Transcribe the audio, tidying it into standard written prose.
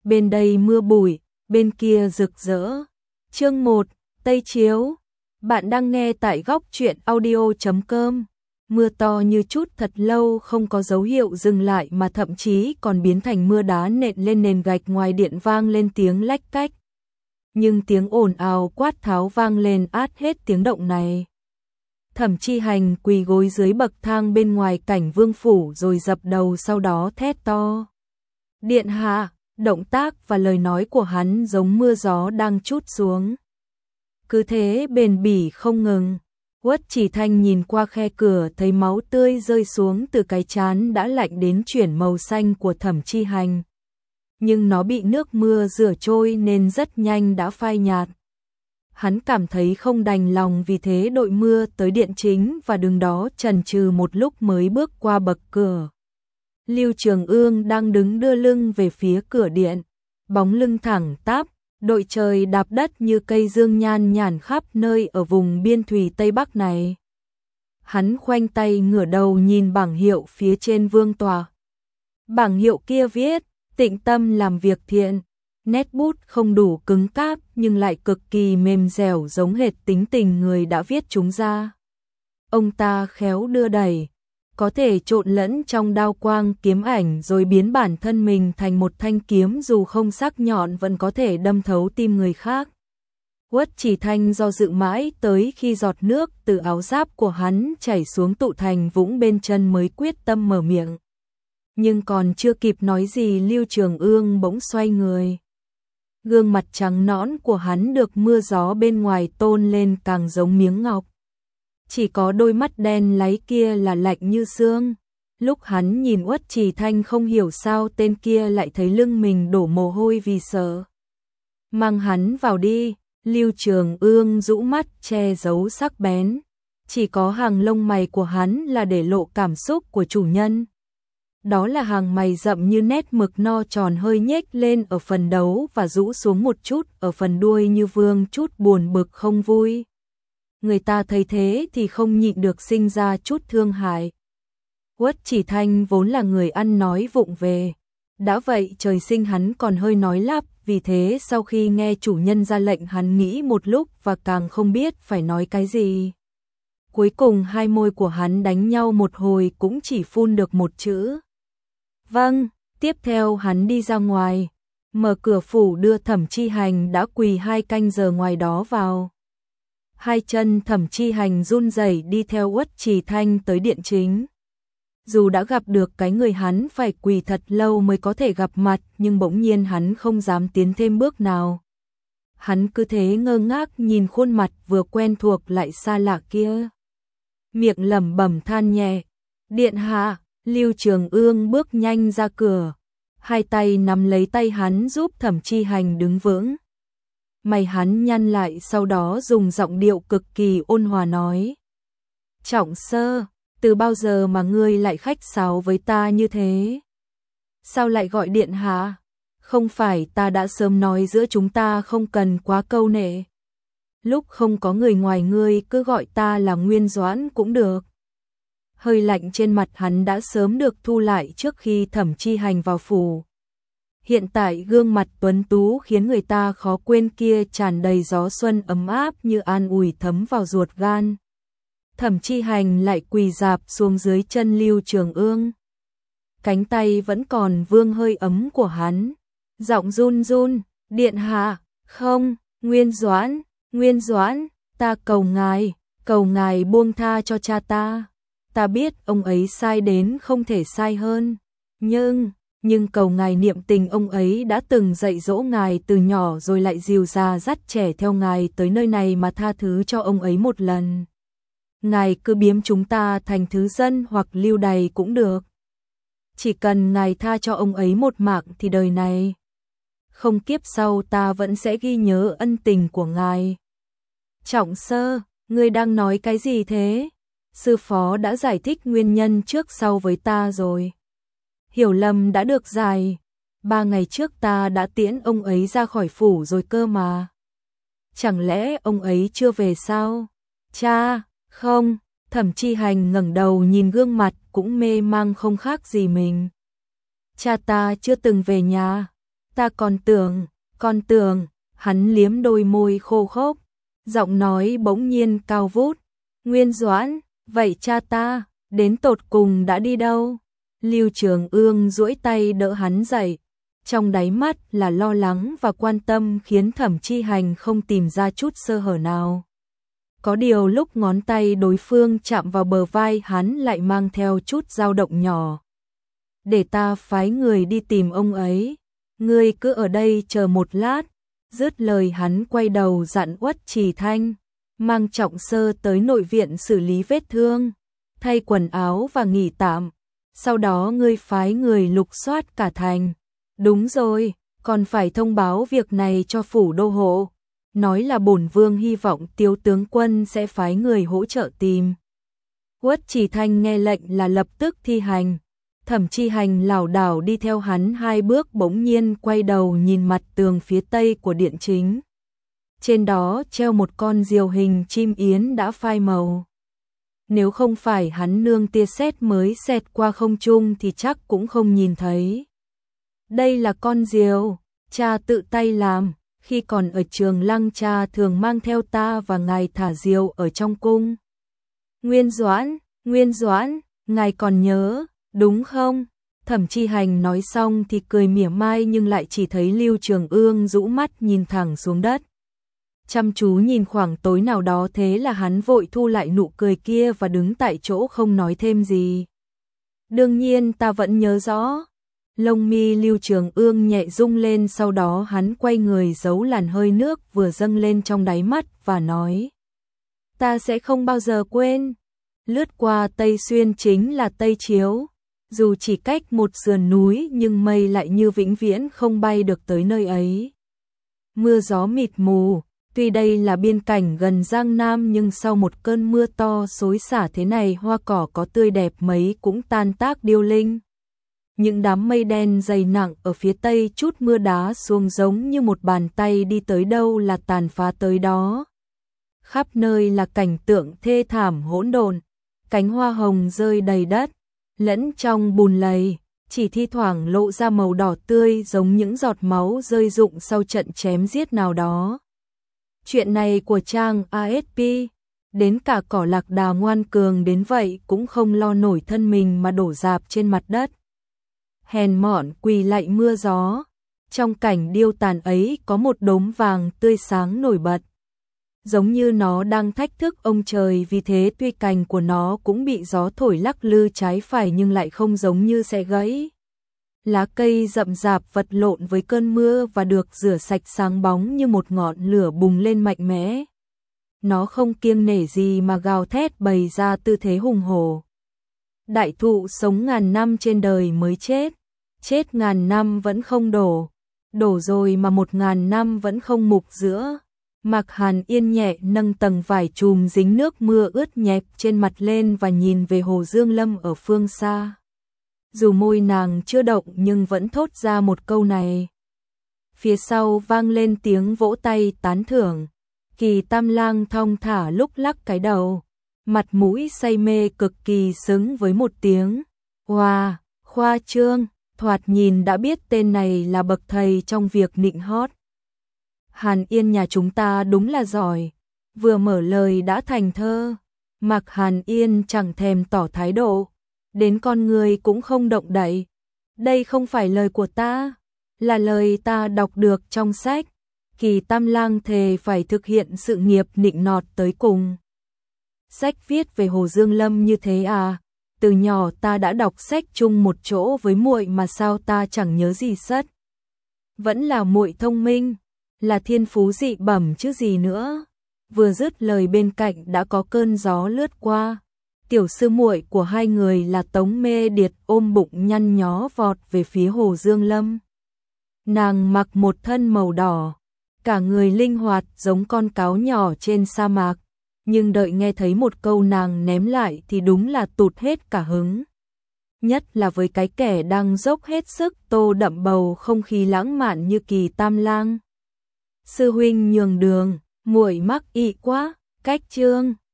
bên đây mưa bụi, bên kia rực rỡ. Chương 1, Tây Chiếu. Bạn đang nghe tại góc truyện audio.com. Mưa to như chút thật lâu không có dấu hiệu dừng lại mà thậm chí còn biến thành mưa đá nện lên nền gạch, ngoài điện vang lên tiếng lách cách. Nhưng tiếng ồn ào quát tháo vang lên át hết tiếng động này. Thẩm Chi Hành quỳ gối dưới bậc thang bên ngoài Cảnh Vương phủ rồi dập đầu, sau đó thét to. Điện hạ, động tác và lời nói của hắn giống mưa gió đang trút xuống. Cứ thế bền bỉ không ngừng. Uất Chỉ Thanh nhìn qua khe cửa thấy máu tươi rơi xuống từ cái trán đã lạnh đến chuyển màu xanh của Thẩm Chi Hành. Nhưng nó bị nước mưa rửa trôi nên rất nhanh đã phai nhạt. Hắn cảm thấy không đành lòng, vì thế đội mưa tới điện chính và đứng đó chần chừ một lúc mới bước qua bậc cửa. Lưu Trường Ương đang đứng đưa lưng về phía cửa điện, bóng lưng thẳng tắp, đội trời đạp đất như cây dương nhan nhản khắp nơi ở vùng biên thùy Tây Bắc này. Hắn khoanh tay ngửa đầu nhìn bảng hiệu phía trên vương tòa. Bảng hiệu kia viết, tịnh tâm làm việc thiện. Nét bút không đủ cứng cáp nhưng lại cực kỳ mềm dẻo, giống hệt tính tình người đã viết chúng ra. Ông ta khéo đưa đẩy, có thể trộn lẫn trong đao quang kiếm ảnh rồi biến bản thân mình thành một thanh kiếm dù không sắc nhọn vẫn có thể đâm thấu tim người khác. Uất Chỉ Thanh do dự mãi tới khi giọt nước từ áo giáp của hắn chảy xuống tụ thành vũng bên chân mới quyết tâm mở miệng. Nhưng còn chưa kịp nói gì, Lưu Trường Ương bỗng xoay người. Gương mặt trắng nõn của hắn được mưa gió bên ngoài tôn lên càng giống miếng ngọc. Chỉ có đôi mắt đen láy kia là lạnh như xương. Lúc hắn nhìn Uất Chỉ Thanh không hiểu sao tên kia lại thấy lưng mình đổ mồ hôi vì sợ. Mang hắn vào đi, Lưu Trường Ương rũ mắt che giấu sắc bén. Chỉ có hàng lông mày của hắn là để lộ cảm xúc của chủ nhân. Đó là hàng mày rậm như nét mực no tròn, hơi nhếch lên ở phần đầu và rũ xuống một chút ở phần đuôi như vương chút buồn bực không vui. Người ta thấy thế thì không nhịn được sinh ra chút thương hại. Uất Chỉ Thanh vốn là người ăn nói vụng về. Đã vậy trời sinh hắn còn hơi nói lắp, vì thế sau khi nghe chủ nhân ra lệnh hắn nghĩ một lúc và càng không biết phải nói cái gì. Cuối cùng hai môi của hắn đánh nhau một hồi cũng chỉ phun được một chữ. Vâng, tiếp theo hắn đi ra ngoài, mở cửa phủ đưa Thẩm Chi Hành đã quỳ 2 canh giờ ngoài đó vào. Hai chân Thẩm Chi Hành run rẩy đi theo Uất Chỉ Thanh tới điện chính. Dù đã gặp được cái người hắn phải quỳ thật lâu mới có thể gặp mặt, nhưng bỗng nhiên hắn không dám tiến thêm bước nào. Hắn cứ thế ngơ ngác nhìn khuôn mặt vừa quen thuộc lại xa lạ kia. Miệng lẩm bẩm than nhẹ. Điện hạ. Lưu Trường Ương bước nhanh ra cửa, hai tay nắm lấy tay hắn giúp Thẩm Chi Hành đứng vững. Mày hắn nhăn lại, sau đó dùng giọng điệu cực kỳ ôn hòa nói. Trọng sơ, từ bao giờ mà ngươi lại khách sáo với ta như thế? Sao lại gọi điện hạ? Không phải ta đã sớm nói giữa chúng ta không cần quá câu nệ. Lúc không có người ngoài ngươi cứ gọi ta là Nguyên Doãn cũng được. Hơi lạnh trên mặt hắn đã sớm được thu lại trước khi Thẩm Chi Hành vào phủ. Hiện tại gương mặt tuấn tú khiến người ta khó quên kia tràn đầy gió xuân ấm áp như an ủi thấm vào ruột gan. Thẩm Chi Hành lại quỳ rạp xuống dưới chân Lưu Trường Ương. Cánh tay vẫn còn vương hơi ấm của hắn. Giọng run run, điện hạ, không, Nguyên Doãn, ta cầu ngài buông tha cho cha ta. Ta biết ông ấy sai đến không thể sai hơn, nhưng cầu ngài niệm tình ông ấy đã từng dạy dỗ ngài từ nhỏ rồi lại dìu dà dắt trẻ theo ngài tới nơi này mà tha thứ cho ông ấy một lần. Ngài cứ biếm chúng ta thành thứ dân hoặc lưu đày cũng được. Chỉ cần ngài tha cho ông ấy một mạng thì đời này, không kiếp sau ta vẫn sẽ ghi nhớ ân tình của ngài. Trọng sơ, ngươi đang nói cái gì thế? Sư phó đã giải thích nguyên nhân trước sau với ta rồi. Hiểu lầm đã được giải. 3 ngày trước ta đã tiễn ông ấy ra khỏi phủ rồi cơ mà. Chẳng lẽ ông ấy chưa về sao? Cha, không. Thẩm Chi Hành ngẩng đầu nhìn gương mặt cũng mê mang không khác gì mình. Cha ta chưa từng về nhà. Ta còn tưởng, hắn liếm đôi môi khô khốc, giọng nói bỗng nhiên cao vút. Nguyên Doãn, vậy cha ta, đến tột cùng đã đi đâu? Lưu Trường Ương duỗi tay đỡ hắn dậy, trong đáy mắt là lo lắng và quan tâm khiến Thẩm Chi Hành không tìm ra chút sơ hở nào. Có điều lúc ngón tay đối phương chạm vào bờ vai hắn lại mang theo chút dao động nhỏ. Để ta phái người đi tìm ông ấy, ngươi cứ ở đây chờ một lát. Dứt lời hắn quay đầu dặn Uất Trì Thanh, mang Trọng Sơ tới nội viện xử lý vết thương, thay quần áo và nghỉ tạm. Sau đó ngươi phái người lục soát cả thành. Đúng rồi, còn phải thông báo việc này cho phủ đô hộ. Nói là bổn vương hy vọng Tiếu tướng quân sẽ phái người hỗ trợ tìm. Uất Trì Thanh nghe lệnh là lập tức thi hành. Thẩm Chi Hành lảo đảo đi theo hắn 2 bước, bỗng nhiên quay đầu nhìn mặt tường phía tây của điện chính. Trên đó treo một con diều hình chim yến đã phai màu. Nếu không phải hắn nương tia sét mới xẹt qua không trung thì chắc cũng không nhìn thấy. Đây là con diều, cha tự tay làm, khi còn ở Trường Lăng cha thường mang theo ta và ngài thả diều ở trong cung. Nguyên Doãn, ngài còn nhớ, đúng không? Thẩm Chi Hành nói xong thì cười mỉa mai nhưng lại chỉ thấy Lưu Trường Ương rũ mắt nhìn thẳng xuống đất. Chăm chú nhìn khoảng tối nào đó, thế là hắn vội thu lại nụ cười kia và đứng tại chỗ không nói thêm gì. Đương nhiên ta vẫn nhớ rõ. Lông mi Lưu Trường Ương nhẹ rung lên, sau đó hắn quay người giấu làn hơi nước vừa dâng lên trong đáy mắt và nói. Ta sẽ không bao giờ quên. Lướt qua Tây Xuyên chính là Tây Chiếu. Dù chỉ cách một sườn núi nhưng mây lại như vĩnh viễn không bay được tới nơi ấy. Mưa gió mịt mù, tuy đây là biên cảnh gần Giang Nam nhưng sau một cơn mưa to xối xả thế này, hoa cỏ có tươi đẹp mấy cũng tan tác điêu linh. Những đám mây đen dày nặng ở phía tây chút mưa đá xuống giống như một bàn tay đi tới đâu là tàn phá tới đó. Khắp nơi là cảnh tượng thê thảm hỗn độn, cánh hoa hồng rơi đầy đất, lẫn trong bùn lầy, chỉ thi thoảng lộ ra màu đỏ tươi giống những giọt máu rơi rụng sau trận chém giết nào đó. Chuyện này của trang ASP, đến cả cỏ lạc đà ngoan cường đến vậy cũng không lo nổi thân mình mà đổ rạp trên mặt đất. Hèn mọn quỳ lạy mưa gió, trong cảnh điêu tàn ấy có một đốm vàng tươi sáng nổi bật. Giống như nó đang thách thức ông trời, vì thế tuy cành của nó cũng bị gió thổi lắc lư trái phải nhưng lại không giống như sẽ gãy. Lá cây rậm rạp vật lộn với cơn mưa và được rửa sạch sáng bóng như một ngọn lửa bùng lên mạnh mẽ. Nó không kiêng nể gì mà gào thét bày ra tư thế hùng hổ. Đại thụ sống ngàn năm trên đời mới chết, chết ngàn năm vẫn không đổ, đổ rồi mà 1000 năm vẫn không mục giữa. Mạc Hàn Yên nhẹ nâng tầng vải chùm dính nước mưa ướt nhẹp trên mặt lên và nhìn về Hồ Dương Lâm ở phương xa. Dù môi nàng chưa động nhưng vẫn thốt ra một câu này. Phía sau vang lên tiếng vỗ tay tán thưởng. Kỳ Tam Lang thong thả lúc lắc cái đầu, mặt mũi say mê cực kỳ xứng với một tiếng. Wow, khoa trương, thoạt nhìn đã biết tên này là bậc thầy trong việc nịnh hót. Hàn Yên nhà chúng ta đúng là giỏi, vừa mở lời đã thành thơ. Mạc Hàn Yên chẳng thèm tỏ thái độ, đến con người cũng không động đậy. Đây không phải lời của ta, là lời ta đọc được trong sách. Kỳ Tam Lang thề phải thực hiện sự nghiệp nịnh nọt tới cùng. Sách viết về Hồ Dương Lâm như thế à? Từ nhỏ ta đã đọc sách chung một chỗ với muội mà sao ta chẳng nhớ gì sất. Vẫn là muội thông minh, là thiên phú dị bẩm chứ gì nữa. Vừa dứt lời bên cạnh đã có cơn gió lướt qua. Tiểu sư muội của hai người là Tống Mê Điệt ôm bụng nhăn nhó vọt về phía Hồ Dương Lâm. Nàng mặc một thân màu đỏ, cả người linh hoạt giống con cáo nhỏ trên sa mạc, nhưng đợi nghe thấy một câu nàng ném lại thì đúng là tụt hết cả hứng. Nhất là với cái kẻ đang dốc hết sức tô đậm bầu không khí lãng mạn như Kỳ Tam Lang. Sư huynh nhường đường, muội mắc ị quá, cách chương.